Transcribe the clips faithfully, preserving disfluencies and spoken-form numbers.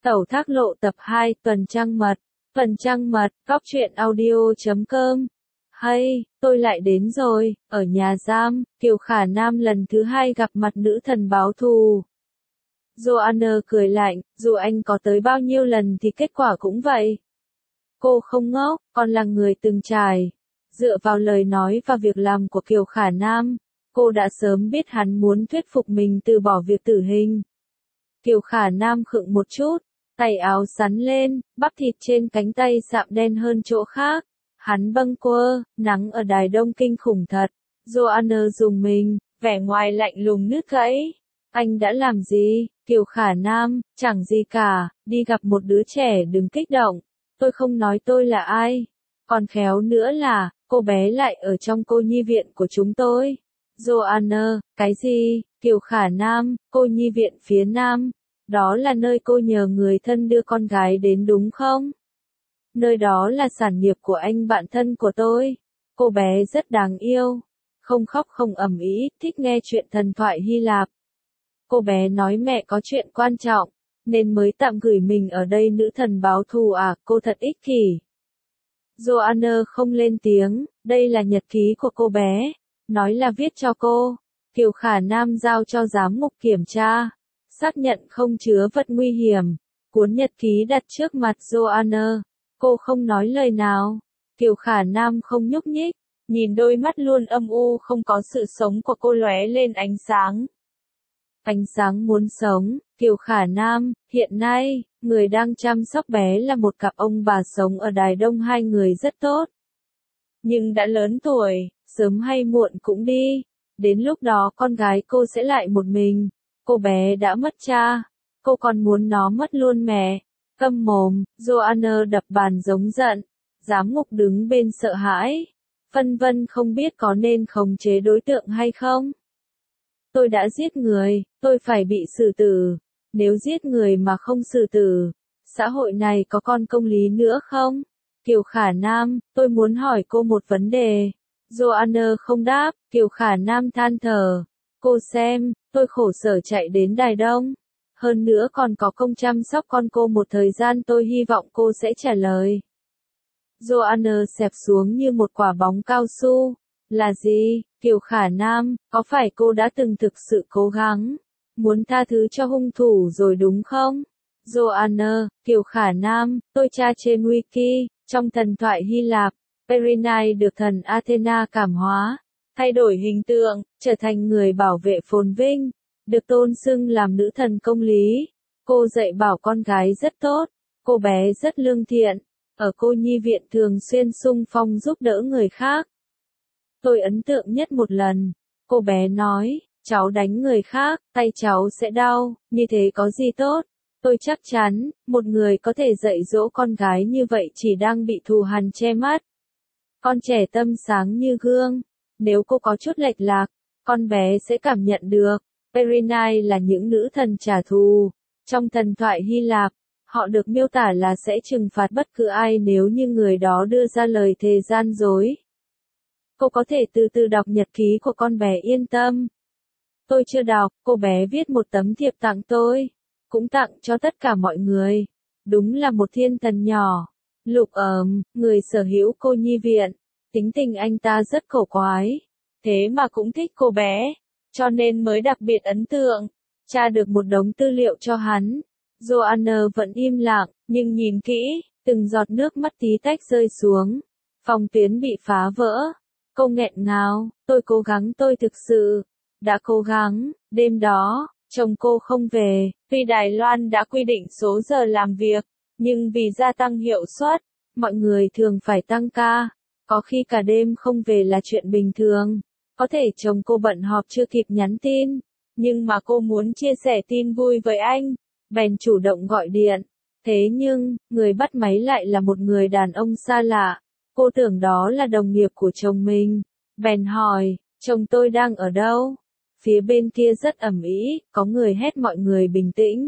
Tẩu Thác Lộ tập hai Tuần Trăng Mật. Tuần Trăng Mật, góc truyện audio chấm com. Hay, tôi lại đến rồi, ở nhà giam, Kiều Khả Nam lần thứ hai gặp mặt nữ thần báo thù. Joanna cười lạnh, dù anh có tới bao nhiêu lần thì kết quả cũng vậy. Cô không ngốc, còn là người từng trải. Dựa vào lời nói và việc làm của Kiều Khả Nam, cô đã sớm biết hắn muốn thuyết phục mình từ bỏ việc tử hình. Kiều Khả Nam khựng một chút, tay áo sắn lên, bắp thịt trên cánh tay sạm đen hơn chỗ khác. Hắn bâng quơ, nắng ở Đài Đông kinh khủng thật. Joanna dùng mình, vẻ ngoài lạnh lùng nứt gãy. Anh đã làm gì? Kiều Khả Nam, chẳng gì cả, đi gặp một đứa trẻ đừng kích động. Tôi không nói tôi là ai. Còn khéo nữa là, cô bé lại ở trong cô nhi viện của chúng tôi. Joanna, cái gì? Kiều Khả Nam, cô nhi viện phía Nam. Đó là nơi cô nhờ người thân đưa con gái đến đúng không? Nơi đó là sản nghiệp của anh bạn thân của tôi. Cô bé rất đáng yêu. Không khóc không ầm ĩ, thích nghe chuyện thần thoại Hy Lạp. Cô bé nói mẹ có chuyện quan trọng, nên mới tạm gửi mình ở đây. Nữ thần báo thù à, cô thật ích kỷ. Joanna không lên tiếng, đây là nhật ký của cô bé. Nói là viết cho cô. Kiều Khả Nam giao cho giám mục kiểm tra. Xác nhận không chứa vật nguy hiểm. Cuốn nhật ký đặt trước mặt Joanna. Cô không nói lời nào. Kiều Khả Nam không nhúc nhích. Nhìn đôi mắt luôn âm u không có sự sống của cô lóe lên ánh sáng. Ánh sáng muốn sống. Kiều Khả Nam, hiện nay, người đang chăm sóc bé là một cặp ông bà sống ở Đài Đông, hai người rất tốt. Nhưng đã lớn tuổi, sớm hay muộn cũng đi. Đến lúc đó con gái cô sẽ lại một mình. Cô bé đã mất cha. Cô còn muốn nó mất luôn mẹ. Câm mồm, Joanna đập bàn giống giận. Giám mục đứng bên sợ hãi. Phân vân không biết có nên khống chế đối tượng hay không. Tôi đã giết người, tôi phải bị xử tử. Nếu giết người mà không xử tử, xã hội này có con công lý nữa không? Kiều Khả Nam, tôi muốn hỏi cô một vấn đề. Joanna không đáp, Kiều Khả Nam than thở. Cô xem, tôi khổ sở chạy đến Đài Đông. Hơn nữa còn có công chăm sóc con cô một thời gian, tôi hy vọng cô sẽ trả lời. Joanna xẹp xuống như một quả bóng cao su. Là gì? Kiều Khả Nam, có phải cô đã từng thực sự cố gắng, muốn tha thứ cho hung thủ rồi đúng không? Joanna, Kiều Khả Nam, tôi tra trên wiki, trong thần thoại Hy Lạp, Perinae được thần Athena cảm hóa, thay đổi hình tượng, trở thành người bảo vệ phồn vinh, được tôn xưng làm nữ thần công lý. Cô dạy bảo con gái rất tốt, cô bé rất lương thiện, ở cô nhi viện thường xuyên xung phong giúp đỡ người khác. Tôi ấn tượng nhất một lần, cô bé nói, cháu đánh người khác, tay cháu sẽ đau, như thế có gì tốt? Tôi chắc chắn, một người có thể dạy dỗ con gái như vậy chỉ đang bị thù hằn che mắt. Con trẻ tâm sáng như gương, nếu cô có chút lệch lạc, con bé sẽ cảm nhận được. Perinae là những nữ thần trả thù. Trong thần thoại Hy Lạp, họ được miêu tả là sẽ trừng phạt bất cứ ai nếu như người đó đưa ra lời thề gian dối. Cô có thể từ từ đọc nhật ký của con bé yên tâm. Tôi chưa đọc, cô bé viết một tấm thiệp tặng tôi, cũng tặng cho tất cả mọi người. Đúng là một thiên thần nhỏ. Lục ờm, người sở hữu cô nhi viện. Tính tình anh ta rất cổ quái. Thế mà cũng thích cô bé. Cho nên mới đặc biệt ấn tượng. Tra được một đống tư liệu cho hắn. Joanna vẫn im lặng, nhưng nhìn kỹ, từng giọt nước mắt tí tách rơi xuống. Phòng tuyến bị phá vỡ. Cô nghẹn ngào, tôi cố gắng, tôi thực sự đã cố gắng. Đêm đó, chồng cô không về, tuy Đài Loan đã quy định số giờ làm việc, nhưng vì gia tăng hiệu suất, mọi người thường phải tăng ca. Có khi cả đêm không về là chuyện bình thường. Có thể chồng cô bận họp chưa kịp nhắn tin, nhưng mà cô muốn chia sẻ tin vui với anh, bèn chủ động gọi điện. Thế nhưng, người bắt máy lại là một người đàn ông xa lạ. Cô tưởng đó là đồng nghiệp của chồng mình, bèn hỏi, chồng tôi đang ở đâu? Phía bên kia rất ầm ĩ, có người hét mọi người bình tĩnh.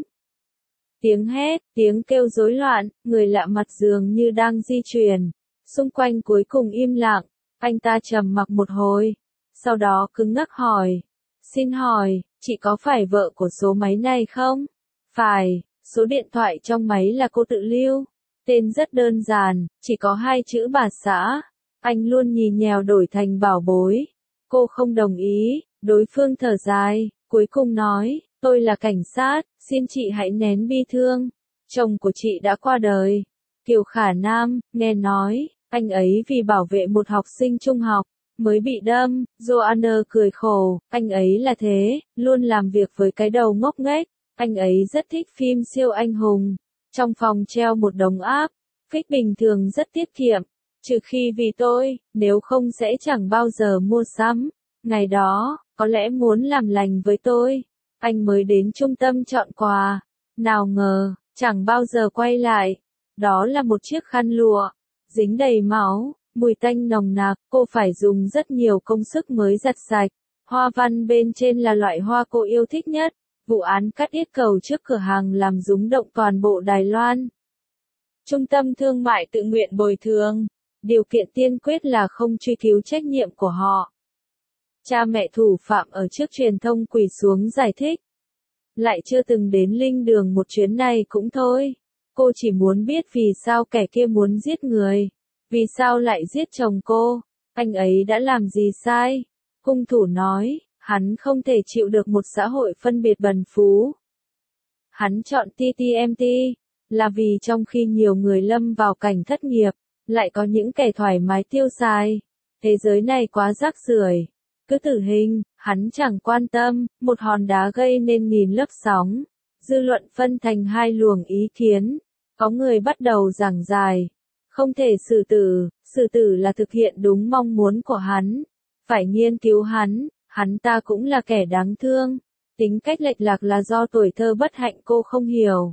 Tiếng hét, tiếng kêu rối loạn, người lạ mặt dường như đang di chuyển. Xung quanh cuối cùng im lặng, anh ta trầm mặc một hồi. Sau đó cứng ngắc hỏi, xin hỏi, chị có phải vợ của số máy này không? Phải, Số điện thoại trong máy là cô tự lưu. Tên rất đơn giản, chỉ có hai chữ bà xã. Anh luôn nhì nhèo đổi thành bảo bối. Cô không đồng ý, đối phương thở dài, cuối cùng nói, tôi là cảnh sát, xin chị hãy nén bi thương. Chồng của chị đã qua đời. Kiều Khả Nam, nghe nói, anh ấy vì bảo vệ một học sinh trung học, mới bị đâm. Joanna cười khổ, anh ấy là thế, luôn làm việc với cái đầu ngốc nghếch. Anh ấy rất thích phim siêu anh hùng. Trong phòng treo một đống áp, phích bình thường rất tiết kiệm. Trừ khi vì tôi, nếu không sẽ chẳng bao giờ mua sắm. Ngày đó, có lẽ muốn làm lành với tôi. Anh mới đến trung tâm chọn quà. Nào ngờ, chẳng bao giờ quay lại. Đó là một chiếc khăn lụa, dính đầy máu, mùi tanh nồng nặc, cô phải dùng rất nhiều công sức mới giặt sạch. Hoa văn bên trên là loại hoa cô yêu thích nhất. Vụ án cắt yết cầu trước cửa hàng làm rúng động toàn bộ Đài Loan. Trung tâm thương mại tự nguyện bồi thường. Điều kiện tiên quyết là không truy cứu trách nhiệm của họ. Cha mẹ thủ phạm ở trước truyền thông quỳ xuống giải thích. Lại chưa từng đến linh đường một chuyến này cũng thôi. Cô chỉ muốn biết vì sao kẻ kia muốn giết người. Vì sao lại giết chồng cô. Anh ấy đã làm gì sai? Hung thủ nói, hắn không thể chịu được một xã hội phân biệt bần phú. Hắn chọn tê tê em tê, là vì trong khi nhiều người lâm vào cảnh thất nghiệp, lại có những kẻ thoải mái tiêu xài. Thế giới này quá rác rưởi. Cứ tử hình, hắn chẳng quan tâm, một hòn đá gây nên nghìn lớp sóng. Dư luận phân thành hai luồng ý kiến. Có người bắt đầu giảng giải. Không thể xử tử, xử tử là thực hiện đúng mong muốn của hắn. Phải nghiên cứu hắn, hắn ta cũng là kẻ đáng thương. Tính cách lệch lạc là do tuổi thơ bất hạnh cô không hiểu.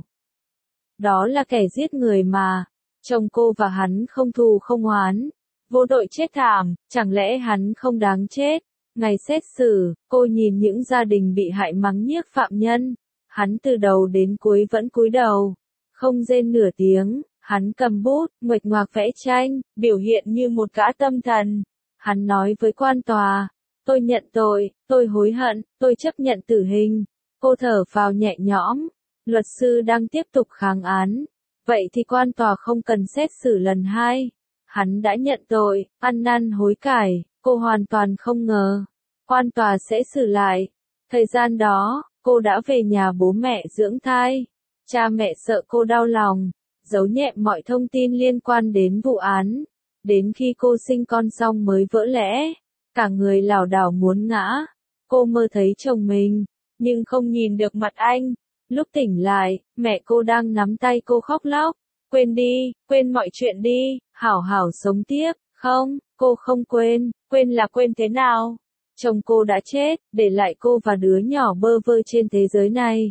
Đó là kẻ giết người mà. Chồng cô và hắn không thù không oán. Vô tội chết thảm, chẳng lẽ hắn không đáng chết? Ngày xét xử, cô nhìn những gia đình bị hại mắng nhiếc phạm nhân. Hắn từ đầu đến cuối vẫn cúi đầu. Không rên nửa tiếng, hắn cầm bút, nguệch ngoạc vẽ tranh, biểu hiện như một gã tâm thần. Hắn nói với quan tòa, tôi nhận tội, tôi hối hận, tôi chấp nhận tử hình. Cô thở phào nhẹ nhõm. Luật sư đang tiếp tục kháng án. Vậy thì quan tòa không cần xét xử lần hai. Hắn đã nhận tội, ăn năn hối cải, cô hoàn toàn không ngờ. Quan tòa sẽ xử lại. Thời gian đó, cô đã về nhà bố mẹ dưỡng thai. Cha mẹ sợ cô đau lòng, giấu nhẹm mọi thông tin liên quan đến vụ án. Đến khi cô sinh con xong mới vỡ lẽ. Cả người lảo đảo muốn ngã. Cô mơ thấy chồng mình, nhưng không nhìn được mặt anh. Lúc tỉnh lại, mẹ cô đang nắm tay cô khóc lóc. Quên đi, quên mọi chuyện đi, hảo hảo sống tiếp. Không, cô không quên, quên là quên thế nào? Chồng cô đã chết, để lại cô và đứa nhỏ bơ vơ trên thế giới này.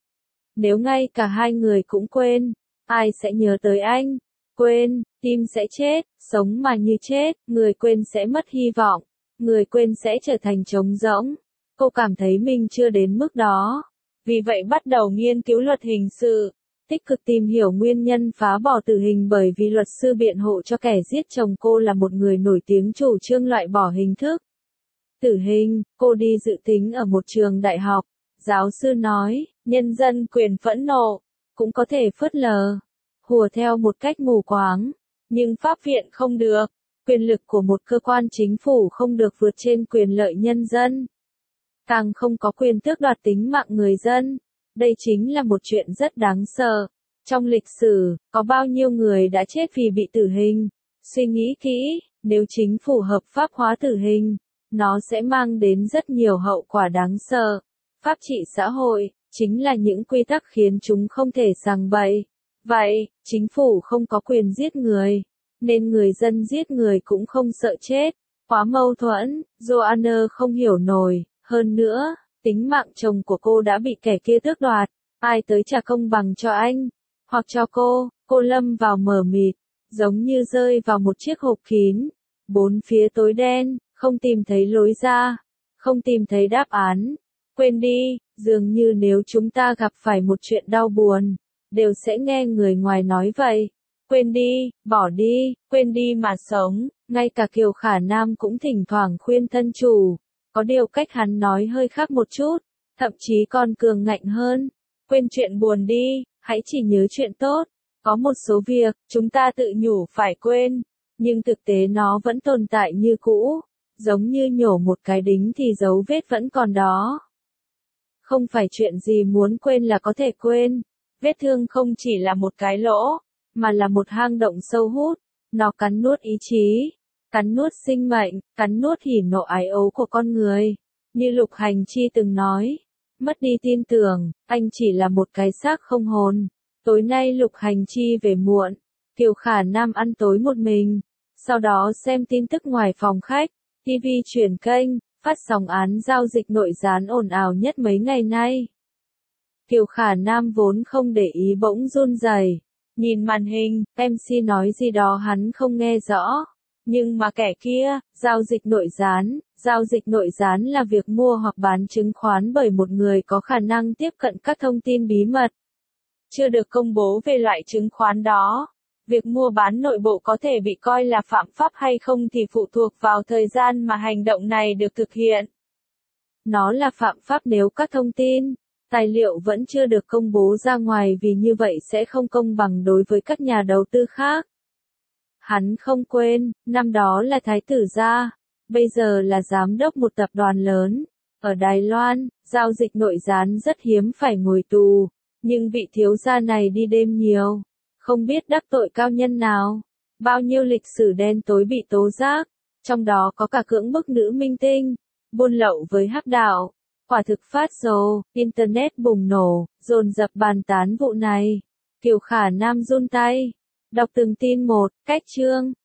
Nếu ngay cả hai người cũng quên, ai sẽ nhớ tới anh? Quên, tim sẽ chết, sống mà như chết, người quên sẽ mất hy vọng, người quên sẽ trở thành trống rỗng. Cô cảm thấy mình chưa đến mức đó. Vì vậy bắt đầu nghiên cứu luật hình sự, tích cực tìm hiểu nguyên nhân phá bỏ tử hình bởi vì luật sư biện hộ cho kẻ giết chồng cô là một người nổi tiếng chủ trương loại bỏ hình thức tử hình. Cô đi dự tính ở một trường đại học. Giáo sư nói, nhân dân quyền phẫn nộ, cũng có thể phớt lờ, hùa theo một cách mù quáng. Nhưng pháp viện không được. Quyền lực của một cơ quan chính phủ không được vượt trên quyền lợi nhân dân. Càng không có quyền tước đoạt tính mạng người dân. Đây chính là một chuyện rất đáng sợ. Trong lịch sử, có bao nhiêu người đã chết vì bị tử hình? Suy nghĩ kỹ, nếu chính phủ hợp pháp hóa tử hình, nó sẽ mang đến rất nhiều hậu quả đáng sợ. Pháp trị xã hội, chính là những quy tắc khiến chúng không thể sằng bậy. Vậy, chính phủ không có quyền giết người, nên người dân giết người cũng không sợ chết. Quá mâu thuẫn, Joanna không hiểu nổi. Hơn nữa, tính mạng chồng của cô đã bị kẻ kia tước đoạt. Ai tới trả công bằng cho anh? Hoặc cho cô? Cô lâm vào mờ mịt, giống như rơi vào một chiếc hộp kín. Bốn phía tối đen, không tìm thấy lối ra, không tìm thấy đáp án. Quên đi, dường như nếu chúng ta gặp phải một chuyện đau buồn, đều sẽ nghe người ngoài nói vậy. Quên đi, bỏ đi, quên đi mà sống. Ngay cả Kiều Khả Nam cũng thỉnh thoảng khuyên thân chủ. Có điều cách hắn nói hơi khác một chút, thậm chí còn cường ngạnh hơn. Quên chuyện buồn đi, hãy chỉ nhớ chuyện tốt. Có một số việc, chúng ta tự nhủ phải quên, nhưng thực tế nó vẫn tồn tại như cũ, giống như nhổ một cái đính thì dấu vết vẫn còn đó. Không phải chuyện gì muốn quên là có thể quên. Vết thương không chỉ là một cái lỗ, mà là một hang động sâu hút. Nó cắn nuốt ý chí, cắn nuốt sinh mệnh, cắn nuốt hỉ nộ ái ố của con người. Như Lục Hành Chi từng nói, mất đi tin tưởng, anh chỉ là một cái xác không hồn. Tối nay Lục Hành Chi về muộn, Kiều Khả Nam ăn tối một mình, sau đó xem tin tức ngoài phòng khách, ti vi chuyển kênh, phát sóng án giao dịch nội gián ồn ào nhất mấy ngày nay. Kiều Khả Nam vốn không để ý bỗng run rẩy, nhìn màn hình, em xê nói gì đó hắn không nghe rõ. Nhưng mà kẻ kia, giao dịch nội gián, giao dịch nội gián là việc mua hoặc bán chứng khoán bởi một người có khả năng tiếp cận các thông tin bí mật chưa được công bố về loại chứng khoán đó. Việc mua bán nội bộ có thể bị coi là phạm pháp hay không thì phụ thuộc vào thời gian mà hành động này được thực hiện. Nó là phạm pháp nếu các thông tin, tài liệu vẫn chưa được công bố ra ngoài vì như vậy sẽ không công bằng đối với các nhà đầu tư khác. Hắn không quên, năm đó là thái tử gia, bây giờ là giám đốc một tập đoàn lớn. Ở Đài Loan, giao dịch nội gián rất hiếm phải ngồi tù, nhưng vị thiếu gia này đi đêm nhiều, không biết đắc tội cao nhân nào. Bao nhiêu lịch sử đen tối bị tố giác, trong đó có cả cưỡng bức nữ minh tinh, buôn lậu với hắc đạo. Quả thực phát rồ, Internet bùng nổ, dồn dập bàn tán vụ này. Kiều Khả Nam run tay, đọc từng tin một, cách chương.